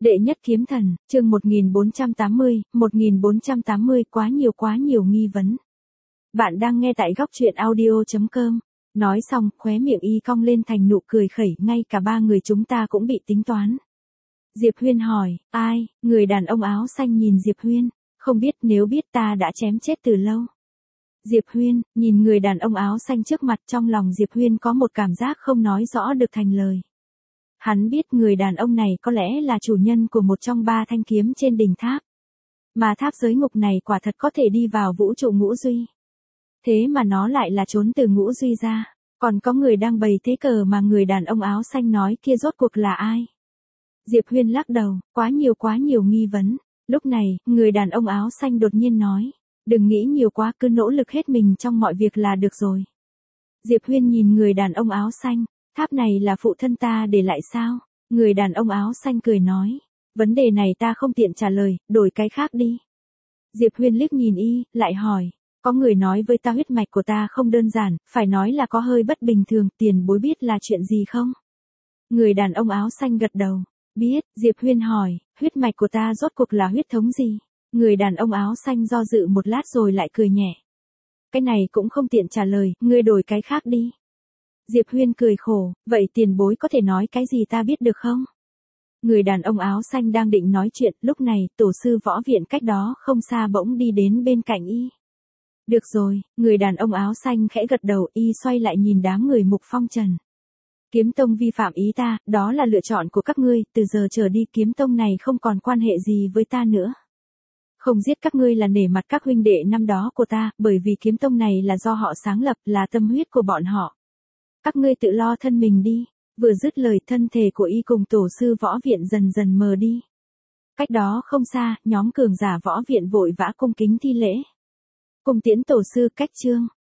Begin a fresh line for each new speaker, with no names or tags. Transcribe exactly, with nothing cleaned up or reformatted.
Đệ nhất kiếm thần, chương một nghìn bốn trăm tám mươi, một nghìn bốn trăm tám mươi quá nhiều quá nhiều nghi vấn. Bạn đang nghe tại góc truyện audio chấm com. Nói xong, khóe miệng y cong lên thành nụ cười khẩy, ngay cả ba người chúng ta cũng bị tính toán. Diệp Huyên hỏi, ai? Người đàn ông áo xanh nhìn Diệp Huyên, không biết, nếu biết ta đã chém chết từ lâu. Diệp Huyên, nhìn người đàn ông áo xanh trước mặt, trong lòng Diệp Huyên có một cảm giác không nói rõ được thành lời. Hắn biết người đàn ông này có lẽ là chủ nhân của một trong ba thanh kiếm trên đỉnh tháp. Mà tháp giới ngục này quả thật có thể đi vào vũ trụ ngũ duy. Thế mà nó lại là trốn từ ngũ duy ra. Còn có người đang bày thế cờ mà người đàn ông áo xanh nói kia rốt cuộc là ai? Diệp Huyên lắc đầu, quá nhiều quá nhiều nghi vấn. Lúc này, người đàn ông áo xanh đột nhiên nói, đừng nghĩ nhiều quá, cứ nỗ lực hết mình trong mọi việc là được rồi. Diệp Huyên nhìn người đàn ông áo xanh, tháp này là phụ thân ta để lại sao? Người đàn ông áo xanh cười nói, vấn đề này ta không tiện trả lời, đổi cái khác đi. Diệp Huyên liếc nhìn y, lại hỏi, có người nói với ta huyết mạch của ta không đơn giản, phải nói là có hơi bất bình thường, tiền bối biết là chuyện gì không? Người đàn ông áo xanh gật đầu, biết. Diệp Huyên hỏi, huyết mạch của ta rốt cuộc là huyết thống gì? Người đàn ông áo xanh do dự một lát rồi lại cười nhẹ. Cái này cũng không tiện trả lời, ngươi đổi cái khác đi. Diệp Huyên cười khổ, vậy tiền bối có thể nói cái gì ta biết được không? Người đàn ông áo xanh đang định nói chuyện, lúc này, tổ sư võ viện cách đó không xa bỗng đi đến bên cạnh y. Được rồi, người đàn ông áo xanh khẽ gật đầu, y xoay lại nhìn đám người Mục Phong Trần. Kiếm tông vi phạm ý ta, đó là lựa chọn của các ngươi, từ giờ trở đi kiếm tông này không còn quan hệ gì với ta nữa. Không giết các ngươi là nể mặt các huynh đệ năm đó của ta, bởi vì kiếm tông này là do họ sáng lập, là tâm huyết của bọn họ. Các ngươi tự lo thân mình đi. Vừa dứt lời, thân thể của y cùng tổ sư võ viện dần dần mờ đi. Cách đó không xa, nhóm cường giả võ viện vội vã cung kính thi lễ. Cung tiễn tổ sư, cách chương.